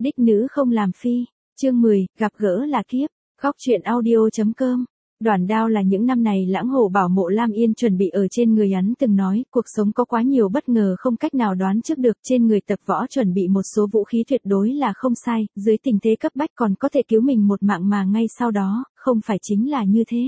Đích nữ không làm phi. Chương 10, gặp gỡ là kiếp. Góc truyện audio.com. Đoàn đao là những năm này Lãng Hổ bảo Mộ Lam Yên chuẩn bị ở trên người hắn từng nói, cuộc sống có quá nhiều bất ngờ không cách nào đoán trước được, trên người tập võ chuẩn bị một số vũ khí tuyệt đối là không sai, dưới tình thế cấp bách còn có thể cứu mình một mạng mà ngay sau đó, không phải chính là như thế.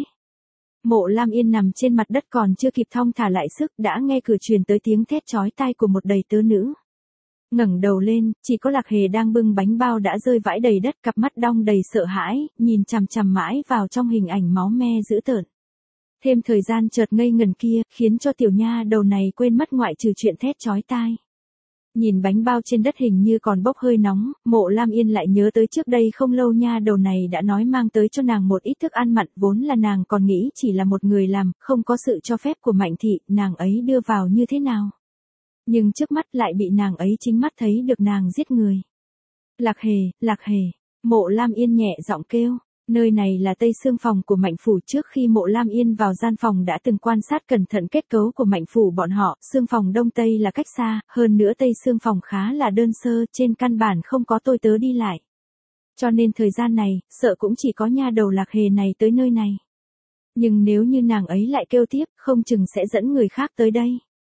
Mộ Lam Yên nằm trên mặt đất còn chưa kịp thong thả lại sức, đã nghe cửa truyền tới tiếng thét chói tai của một đầy tớ nữ. Ngẩng đầu lên, chỉ có Lạc Hề đang bưng bánh bao đã rơi vãi đầy đất, cặp mắt đong đầy sợ hãi, nhìn chằm chằm mãi vào trong hình ảnh máu me dữ tợn. Thêm thời gian chợt ngây ngần kia, khiến cho tiểu nha đầu này quên mất ngoại trừ chuyện thét chói tai. Nhìn bánh bao trên đất hình như còn bốc hơi nóng, Mộ Lam Yên lại nhớ tới trước đây không lâu nha đầu này đã nói mang tới cho nàng một ít thức ăn mặn, vốn là nàng còn nghĩ chỉ là một người làm, không có sự cho phép của Mạnh thị, nàng ấy đưa vào như thế nào. Nhưng trước mắt lại bị nàng ấy chính mắt thấy được nàng giết người. Lạc Hề, Mộ Lam Yên nhẹ giọng kêu, nơi này là tây xương phòng của Mạnh phủ. Trước khi Mộ Lam Yên vào gian phòng đã từng quan sát cẩn thận kết cấu của Mạnh phủ bọn họ, xương phòng đông tây là cách xa, hơn nữa tây xương phòng khá là đơn sơ, trên căn bản không có tôi tớ đi lại. Cho nên thời gian này, sợ cũng chỉ có nha đầu Lạc Hề này tới nơi này. Nhưng nếu như nàng ấy lại kêu tiếp, không chừng sẽ dẫn người khác tới đây.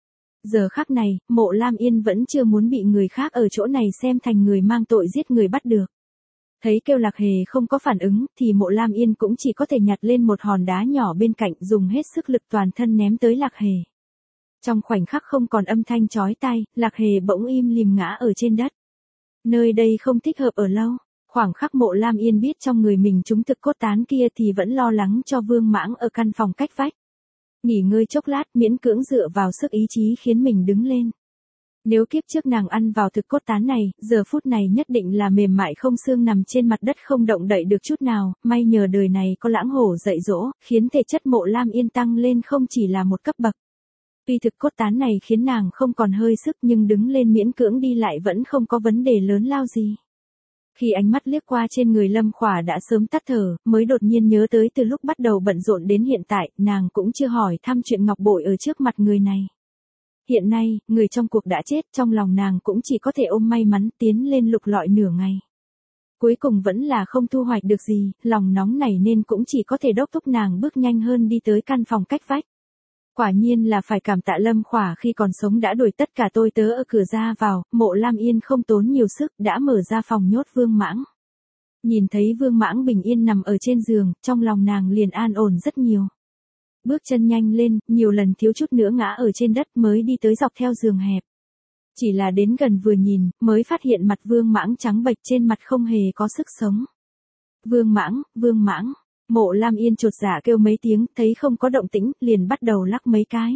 Giờ khắc này, Mộ Lam Yên vẫn chưa muốn bị người khác ở chỗ này xem thành người mang tội giết người bắt được. Thấy kêu Lạc Hề không có phản ứng, thì Mộ Lam Yên cũng chỉ có thể nhặt lên một hòn đá nhỏ bên cạnh, dùng hết sức lực toàn thân ném tới Lạc Hề. Trong khoảnh khắc không còn âm thanh chói tai, Lạc Hề bỗng im lìm ngã ở trên đất. Nơi đây không thích hợp ở lâu. Khoảng khắc Mộ Lam Yên biết trong người mình trúng thực cốt tán kia thì vẫn lo lắng cho Vương Mãng ở căn phòng cách vách. Nghỉ ngơi chốc lát, miễn cưỡng dựa vào sức ý chí khiến mình đứng lên. Nếu kiếp trước nàng ăn vào thực cốt tán này, giờ phút này nhất định là mềm mại không xương nằm trên mặt đất không động đậy được chút nào, may nhờ đời này có Lãng Hổ dạy dỗ, khiến thể chất Mộ Lam Yên tăng lên không chỉ là một cấp bậc. Tuy thực cốt tán này khiến nàng không còn hơi sức nhưng đứng lên miễn cưỡng đi lại vẫn không có vấn đề lớn lao gì. Khi ánh mắt liếc qua trên người Lâm Khỏa đã sớm tắt thở, mới đột nhiên nhớ tới từ lúc bắt đầu bận rộn đến hiện tại, nàng cũng chưa hỏi thăm chuyện ngọc bội ở trước mặt người này. Hiện nay, người trong cuộc đã chết, trong lòng nàng cũng chỉ có thể ôm may mắn tiến lên lục lọi nửa ngày. Cuối cùng vẫn là không thu hoạch được gì, lòng nóng nảy nên cũng chỉ có thể đốc thúc nàng bước nhanh hơn đi tới căn phòng cách vách. Quả nhiên là phải cảm tạ Lâm Khỏa khi còn sống đã đuổi tất cả tôi tớ ở cửa ra vào, Mộ Lam Yên không tốn nhiều sức đã mở ra phòng nhốt Vương Mãng. Nhìn thấy Vương Mãng bình yên nằm ở trên giường, trong lòng nàng liền an ổn rất nhiều. Bước chân nhanh lên, nhiều lần thiếu chút nữa ngã ở trên đất mới đi tới dọc theo giường hẹp. Chỉ là đến gần vừa nhìn, mới phát hiện mặt Vương Mãng trắng bệch, trên mặt không hề có sức sống. Vương Mãng. Mộ Lam Yên chột dạ kêu mấy tiếng, thấy không có động tĩnh, liền bắt đầu lắc mấy cái.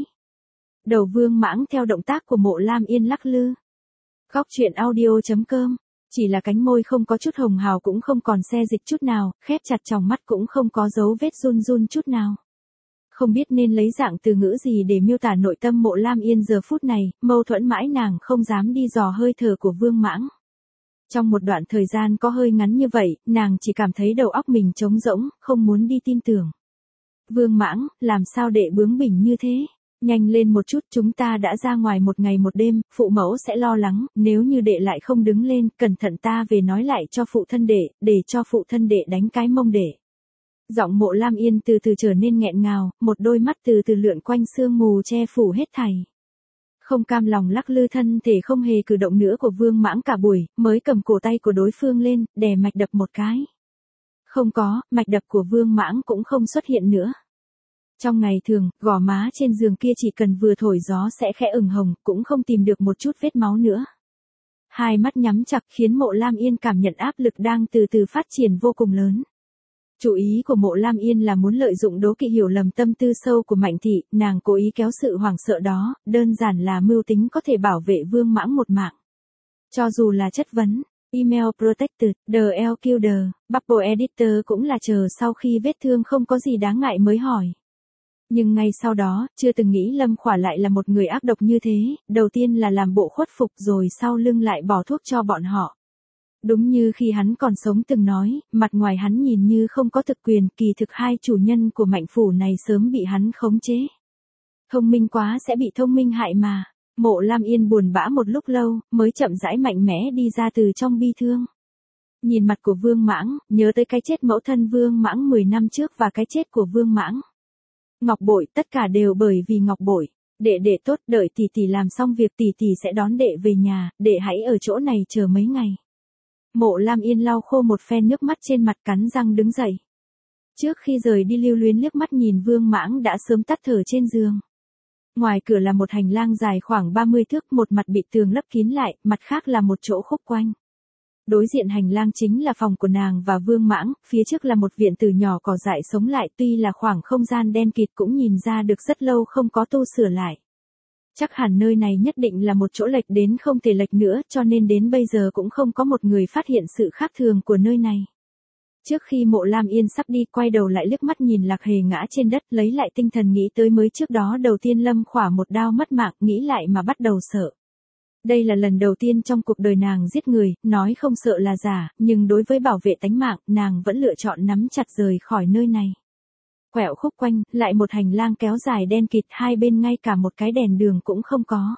Đầu Vương Mãng theo động tác của Mộ Lam Yên lắc lư. Góc truyện audio.com. Chỉ là cánh môi không có chút hồng hào cũng không còn xe dịch chút nào, khép chặt tròng mắt cũng không có dấu vết run run chút nào. Không biết nên lấy dạng từ ngữ gì để miêu tả nội tâm Mộ Lam Yên giờ phút này, mâu thuẫn mãi nàng không dám đi dò hơi thở của Vương Mãng. Trong một đoạn thời gian có hơi ngắn như vậy, nàng chỉ cảm thấy đầu óc mình trống rỗng, không muốn đi tin tưởng. Vương Mãng, làm sao đệ bướng bỉnh như thế? Nhanh lên một chút, chúng ta đã ra ngoài một ngày một đêm, phụ mẫu sẽ lo lắng, nếu như đệ lại không đứng lên, cẩn thận ta về nói lại cho phụ thân đệ, để cho phụ thân đệ đánh cái mông đệ. Giọng Mộ Lam Yên từ từ trở nên nghẹn ngào, một đôi mắt từ từ lượn quanh sương mù che phủ hết thảy. Không cam lòng lắc lư thân thể không hề cử động nữa của Vương Mãng cả buổi, mới cầm cổ tay của đối phương lên, đè mạch đập một cái. Không có, mạch đập của Vương Mãng cũng không xuất hiện nữa. Trong ngày thường, gò má trên giường kia chỉ cần vừa thổi gió sẽ khẽ ửng hồng, cũng không tìm được một chút vết máu nữa. Hai mắt nhắm chặt khiến Mộ Lam Yên cảm nhận áp lực đang từ từ phát triển vô cùng lớn. Chủ ý của Mộ Lam Yên là muốn lợi dụng đố kỵ hiểu lầm tâm tư sâu của Mạnh thị, nàng cố ý kéo sự hoảng sợ đó, đơn giản là mưu tính có thể bảo vệ Vương Mãng một mạng. Cho dù là chất vấn, email protected, the killer, Bubble editor cũng là chờ sau khi vết thương không có gì đáng ngại mới hỏi. Nhưng ngay sau đó, chưa từng nghĩ Lâm Khỏa lại là một người ác độc như thế, đầu tiên là làm bộ khuất phục rồi sau lưng lại bỏ thuốc cho bọn họ. Đúng như khi hắn còn sống từng nói, mặt ngoài hắn nhìn như không có thực quyền, kỳ thực hai chủ nhân của Mạnh phủ này sớm bị hắn khống chế. Thông minh quá sẽ bị thông minh hại mà. Mộ Lam Yên buồn bã một lúc lâu, mới chậm rãi mạnh mẽ đi ra từ trong bi thương. Nhìn mặt của Vương Mãng, nhớ tới cái chết mẫu thân Vương Mãng 10 năm trước và cái chết của Vương Mãng. Ngọc Bội, tất cả đều bởi vì Ngọc Bội. Đệ tốt, đợi tỷ tỷ làm xong việc tỷ tỷ sẽ đón đệ về nhà, đệ hãy ở chỗ này chờ mấy ngày. Mộ Lam Yên lau khô một phen nước mắt trên mặt, cắn răng đứng dậy. Trước khi rời đi lưu luyến liếc mắt nhìn Vương Mãng đã sớm tắt thở trên giường. Ngoài cửa là một hành lang dài khoảng 30 thước, một mặt bị tường lấp kín lại, mặt khác là một chỗ khúc quanh. Đối diện hành lang chính là phòng của nàng và Vương Mãng, phía trước là một viện tử nhỏ cỏ dại sống lại, tuy là khoảng không gian đen kịt cũng nhìn ra được rất lâu không có tu sửa lại. Chắc hẳn nơi này nhất định là một chỗ lệch đến không thể lệch nữa, cho nên đến bây giờ cũng không có một người phát hiện sự khác thường của nơi này. Trước khi Mộ Lam Yên sắp đi, quay đầu lại liếc mắt nhìn Lạc Hề ngã trên đất, lấy lại tinh thần nghĩ tới mới trước đó đầu tiên Lâm Khỏa một đao mất mạng, nghĩ lại mà bắt đầu sợ. Đây là lần đầu tiên trong cuộc đời nàng giết người, nói không sợ là giả, nhưng đối với bảo vệ tánh mạng, nàng vẫn lựa chọn nắm chặt rời khỏi nơi này. Quẹo khúc quanh, lại một hành lang kéo dài đen kịt, hai bên ngay cả một cái đèn đường cũng không có.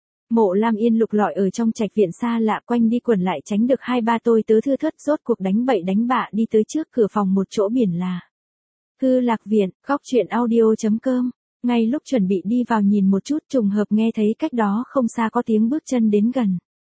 Mộ Lam Yên lục lọi ở trong trạch viện xa lạ, quanh đi quẩn lại tránh được 2-3 tôi tớ thưa thớt, rốt cuộc đánh bậy đánh bạ đi tới trước cửa phòng một chỗ biển là Hư Lạc Viện. Góc truyện audio.com. Ngay lúc chuẩn bị đi vào nhìn một chút, trùng hợp nghe thấy cách đó không xa có tiếng bước chân đến gần.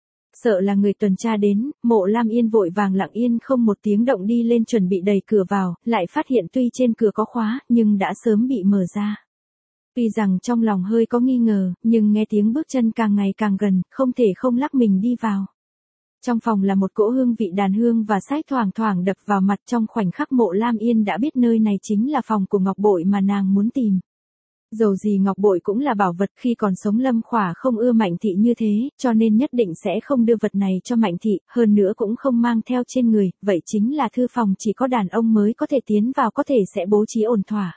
Sợ là người tuần tra đến, Mộ Lam Yên vội vàng lặng yên không một tiếng động đi lên chuẩn bị đẩy cửa vào, lại phát hiện tuy trên cửa có khóa, nhưng đã sớm bị mở ra. Tuy rằng trong lòng hơi có nghi ngờ, nhưng nghe tiếng bước chân càng ngày càng gần, không thể không lắc mình đi vào. Trong phòng là một cỗ hương vị đàn hương và sách thoảng thoảng đập vào mặt, trong khoảnh khắc Mộ Lam Yên đã biết nơi này chính là phòng của Ngọc Bội mà nàng muốn tìm. Dầu gì Ngọc Bội cũng là bảo vật, khi còn sống Lâm Khỏa không ưa Mạnh Thị như thế, cho nên nhất định sẽ không đưa vật này cho Mạnh Thị, hơn nữa cũng không mang theo trên người, vậy chính là thư phòng chỉ có đàn ông mới có thể tiến vào, có thể sẽ bố trí ổn thỏa.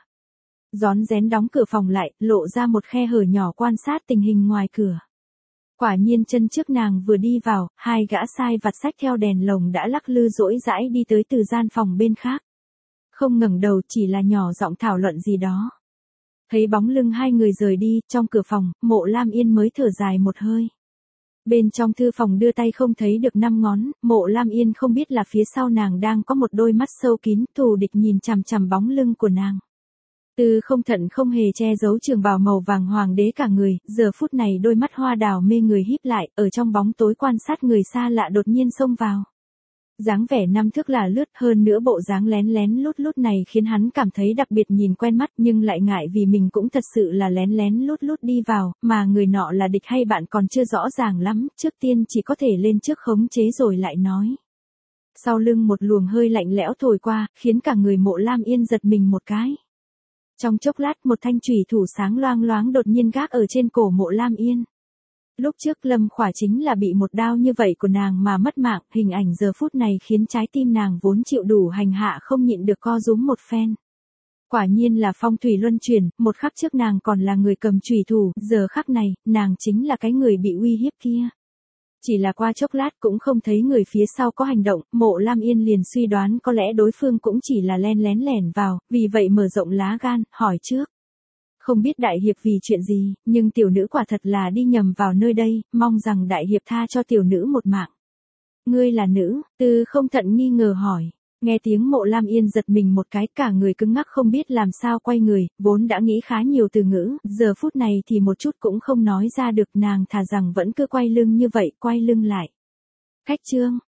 Rón rén đóng cửa phòng lại, lộ ra một khe hở nhỏ quan sát tình hình ngoài cửa. Quả nhiên chân trước nàng vừa đi vào, hai gã sai vặt xách theo đèn lồng đã lắc lư rỗi rãi đi tới từ gian phòng bên khác. Không ngẩng đầu, chỉ là nhỏ giọng thảo luận gì đó. Thấy bóng lưng hai người rời đi, trong cửa phòng, Mộ Lam Yên mới thở dài một hơi. Bên trong thư phòng đưa tay không thấy được 5 ngón, Mộ Lam Yên không biết là phía sau nàng đang có một đôi mắt sâu kín, thù địch nhìn chằm chằm bóng lưng của nàng. Từ không thận không hề che giấu trường bào màu vàng hoàng đế cả người, giờ phút này đôi mắt hoa đào mê người híp lại, ở trong bóng tối quan sát người xa lạ đột nhiên xông vào. Dáng vẻ 5 thước là lướt, hơn nữa bộ dáng lén lén lút lút này khiến hắn cảm thấy đặc biệt nhìn quen mắt, nhưng lại ngại vì mình cũng thật sự là lén lén lút lút đi vào, mà người nọ là địch hay bạn còn chưa rõ ràng lắm, trước tiên chỉ có thể lên trước khống chế rồi lại nói. Sau lưng một luồng hơi lạnh lẽo thổi qua, khiến cả người Mộ Lam Yên giật mình một cái. Trong chốc lát một thanh chủy thủ sáng loang loáng đột nhiên gác ở trên cổ Mộ Lam Yên. Lúc trước Lâm Khỏa chính là bị một đao như vậy của nàng mà mất mạng, hình ảnh giờ phút này khiến trái tim nàng vốn chịu đủ hành hạ không nhịn được co rúm một phen. Quả nhiên là phong thủy luân chuyển, một khắc trước nàng còn là người cầm chủy thủ, giờ khắc này, nàng chính là cái người bị uy hiếp kia. Chỉ là qua chốc lát cũng không thấy người phía sau có hành động, Mộ Lam Yên liền suy đoán có lẽ đối phương cũng chỉ là len lén lẻn vào, vì vậy mở rộng lá gan, hỏi trước. Không biết đại hiệp vì chuyện gì, nhưng tiểu nữ quả thật là đi nhầm vào nơi đây, mong rằng đại hiệp tha cho tiểu nữ một mạng. Ngươi là nữ, Từ không thận nghi ngờ hỏi. Nghe tiếng Mộ Lam Yên giật mình một cái, cả người cứng ngắc không biết làm sao quay người, vốn đã nghĩ khá nhiều từ ngữ, giờ phút này thì một chút cũng không nói ra được, nàng thà rằng vẫn cứ quay lưng như vậy, quay lưng lại. Khách chương,